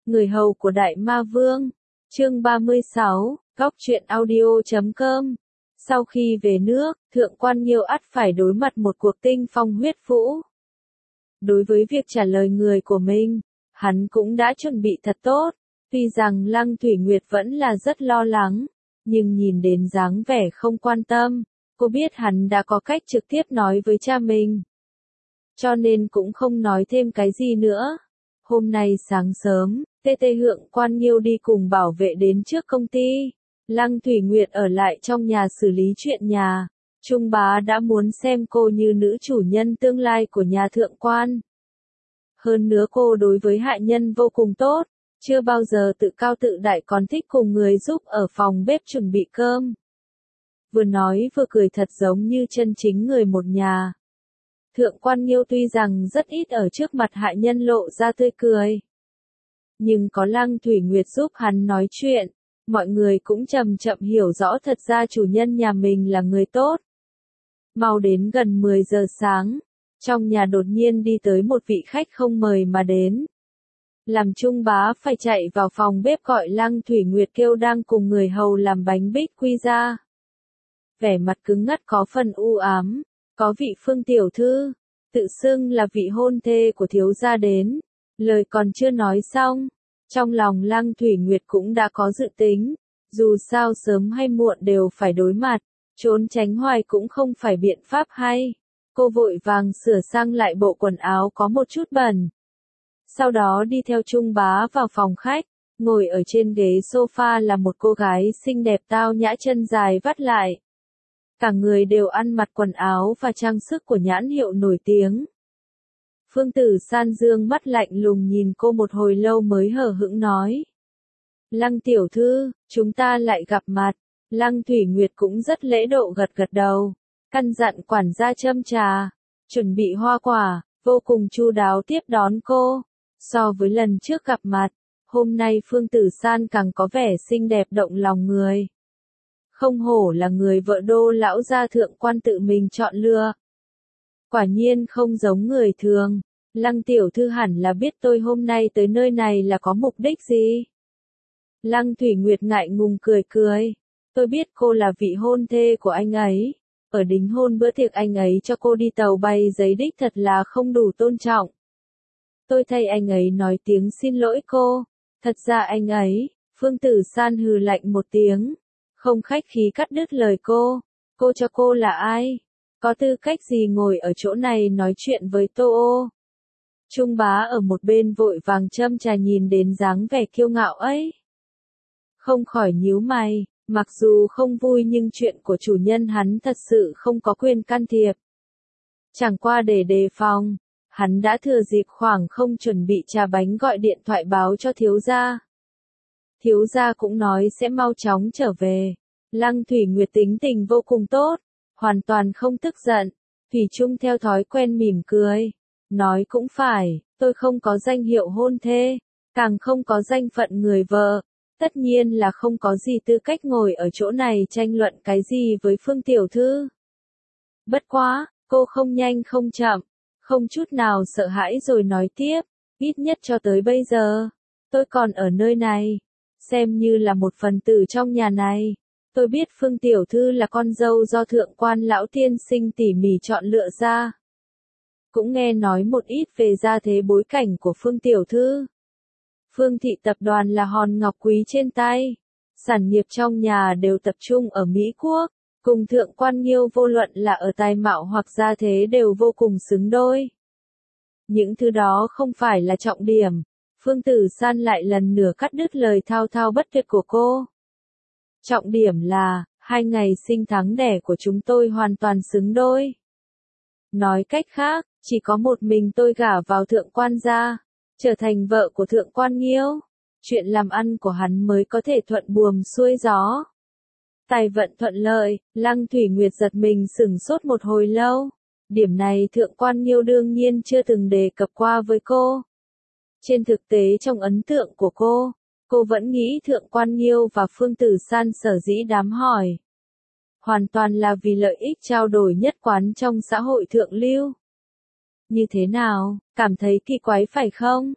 Người hầu của Đại Ma Vương. Chương 36, Góc truyện audio.com. Sau khi về nước, Thượng quan Nghiêu ắt phải đối mặt một cuộc tinh phong huyết vũ. Đối với việc trả lời người của mình, hắn cũng đã chuẩn bị thật tốt. Tuy rằng Lăng Thủy Nguyệt vẫn là rất lo lắng, nhưng nhìn đến dáng vẻ không quan tâm, cô biết hắn đã có cách trực tiếp nói với cha mình. Cho nên cũng không nói thêm cái gì nữa. Hôm nay sáng sớm, Thượng quan Nghiêu đi cùng bảo vệ đến trước công ty. Lăng Thủy Nguyệt ở lại trong nhà xử lý chuyện nhà. Trung bá đã muốn xem cô như nữ chủ nhân tương lai của nhà thượng quan. Hơn nữa cô đối với hạ nhân vô cùng tốt, chưa bao giờ tự cao tự đại, còn thích cùng người giúp ở phòng bếp chuẩn bị cơm. Vừa nói vừa cười thật giống như chân chính người một nhà. Thượng quan Nghiêu tuy rằng rất ít ở trước mặt hạ nhân lộ ra tươi cười, nhưng có Lăng Thủy Nguyệt giúp hắn nói chuyện, mọi người cũng chậm chậm hiểu rõ thật ra chủ nhân nhà mình là người tốt. Mau đến gần 10 giờ sáng, trong nhà đột nhiên đi tới một vị khách không mời mà đến. Làm Trung bá phải chạy vào phòng bếp gọi Lăng Thủy Nguyệt kêu đang cùng người hầu làm bánh bích quy ra. Vẻ mặt cứng ngắt có phần u ám, có vị Phương tiểu thư, tự xưng là vị hôn thê của thiếu gia đến. Lời còn chưa nói xong, trong lòng Lăng Thủy Nguyệt cũng đã có dự tính, dù sao sớm hay muộn đều phải đối mặt, trốn tránh hoài cũng không phải biện pháp hay. Cô vội vàng sửa sang lại bộ quần áo có một chút bẩn. Sau đó đi theo Trung bá vào phòng khách, ngồi ở trên ghế sofa là một cô gái xinh đẹp tao nhã, chân dài vắt lại. Cả người đều ăn mặc quần áo và trang sức của nhãn hiệu nổi tiếng. Phương Tử San dương mắt lạnh lùng nhìn cô một hồi lâu mới hờ hững nói. Lăng tiểu thư, chúng ta lại gặp mặt. Lăng Thủy Nguyệt cũng rất lễ độ gật gật đầu, căn dặn quản gia châm trà, chuẩn bị hoa quả, vô cùng chu đáo tiếp đón cô. So với lần trước gặp mặt, hôm nay Phương Tử San càng có vẻ xinh đẹp động lòng người. Không hổ là người vợ Đô lão gia thượng quan tự mình chọn lựa. Quả nhiên không giống người thường. Lăng tiểu thư hẳn là biết tôi hôm nay tới nơi này là có mục đích gì. Lăng Thủy Nguyệt ngại ngùng cười cười. Tôi biết cô là vị hôn thê của anh ấy. Ở đính hôn bữa tiệc anh ấy cho cô đi tàu bay giấy đích thật là không đủ tôn trọng. Tôi thay anh ấy nói tiếng xin lỗi cô. Thật ra anh ấy, Phương Tử San hừ lạnh một tiếng, không khách khí cắt đứt lời cô. Cô cho cô là ai? Có tư cách gì ngồi ở chỗ này nói chuyện với Tô Ô? Trung bá ở một bên vội vàng châm trà nhìn đến dáng vẻ kiêu ngạo ấy. Không khỏi nhíu mày, mặc dù không vui nhưng chuyện của chủ nhân hắn thật sự không có quyền can thiệp. Chẳng qua để đề phòng, hắn đã thừa dịp khoảng không chuẩn bị trà bánh gọi điện thoại báo cho thiếu gia. Thiếu gia cũng nói sẽ mau chóng trở về. Lăng Thủy Nguyệt tính tình vô cùng tốt, hoàn toàn không tức giận, thủy chung theo thói quen mỉm cười. Nói cũng phải, tôi không có danh hiệu hôn thê, càng không có danh phận người vợ, tất nhiên là không có gì tư cách ngồi ở chỗ này tranh luận cái gì với Phương tiểu thư. Bất quá, cô không nhanh không chậm, không chút nào sợ hãi rồi nói tiếp, ít nhất cho tới bây giờ, tôi còn ở nơi này, xem như là một phần tử trong nhà này. Tôi biết Phương tiểu thư là con dâu do thượng quan lão tiên sinh tỉ mỉ chọn lựa ra. Cũng nghe nói một ít về gia thế bối cảnh của Phương tiểu thư. Phương thị tập đoàn là hòn ngọc quý trên tay. Sản nghiệp trong nhà đều tập trung ở Mỹ Quốc. Cùng thượng quan Nghiêu vô luận là ở tài mạo hoặc gia thế đều vô cùng xứng đôi. Những thứ đó không phải là trọng điểm. Phương Tử San lại lần nữa cắt đứt lời thao thao bất tuyệt của cô. Trọng điểm là, 2 ngày sinh tháng đẻ của chúng tôi hoàn toàn xứng đôi. Nói cách khác, chỉ có một mình tôi gả vào thượng quan gia, trở thành vợ của thượng quan Nghiêu. Chuyện làm ăn của hắn mới có thể thuận buồm xuôi gió. Tài vận thuận lợi, Lăng Thủy Nguyệt giật mình sửng sốt một hồi lâu. Điểm này thượng quan Nghiêu đương nhiên chưa từng đề cập qua với cô. Trên thực tế trong ấn tượng của cô vẫn nghĩ thượng quan Nghiêu và Phương Tử San sở dĩ đám hỏi. Hoàn toàn là vì lợi ích trao đổi nhất quán trong xã hội thượng lưu. Như thế nào, cảm thấy kỳ quái phải không?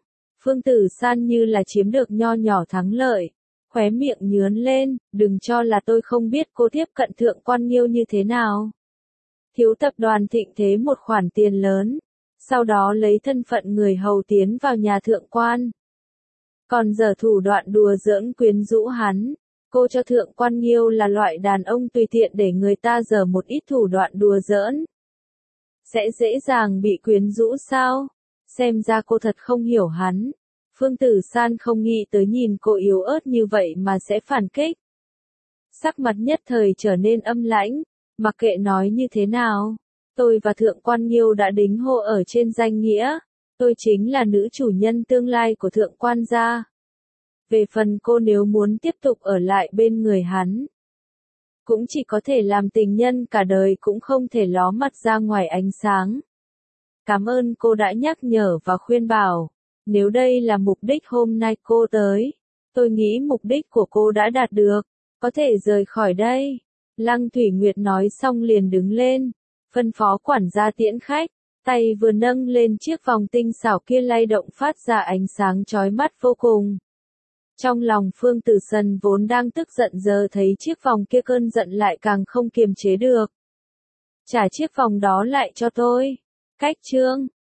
Phương Tử San như là chiếm được nho nhỏ thắng lợi, khóe miệng nhướn lên, đừng cho là tôi không biết cô tiếp cận Thượng Quan Nghiêu như thế nào. Thiếu tập đoàn thịnh thế một khoản tiền lớn, sau đó lấy thân phận người hầu tiến vào nhà Thượng Quan. Còn giờ thủ đoạn đùa giỡn quyến rũ hắn, cô cho Thượng Quan Nghiêu là loại đàn ông tùy tiện để người ta giở một ít thủ đoạn đùa giỡn. Sẽ dễ dàng bị quyến rũ sao? Xem ra cô thật không hiểu hắn. Phương Tử San không nghĩ tới nhìn cô yếu ớt như vậy mà sẽ phản kích. Sắc mặt nhất thời trở nên âm lãnh, mặc kệ nói như thế nào. Tôi và Thượng Quan Nghiêu đã đính hô ở trên danh nghĩa. Tôi chính là nữ chủ nhân tương lai của Thượng Quan gia. Về phần cô nếu muốn tiếp tục ở lại bên người hắn, cũng chỉ có thể làm tình nhân cả đời cũng không thể ló mặt ra ngoài ánh sáng. Cảm ơn cô đã nhắc nhở và khuyên bảo. Nếu đây là mục đích hôm nay cô tới, tôi nghĩ mục đích của cô đã đạt được, có thể rời khỏi đây. Lăng Thủy Nguyệt nói xong liền đứng lên, phân phó quản gia tiễn khách, tay vừa nâng lên chiếc vòng tinh xảo kia lay động phát ra ánh sáng chói mắt vô cùng. Trong lòng Phương Tử Sân vốn đang tức giận giờ thấy chiếc vòng kia cơn giận lại càng không kiềm chế được. Trả chiếc vòng đó lại cho tôi. Cách chương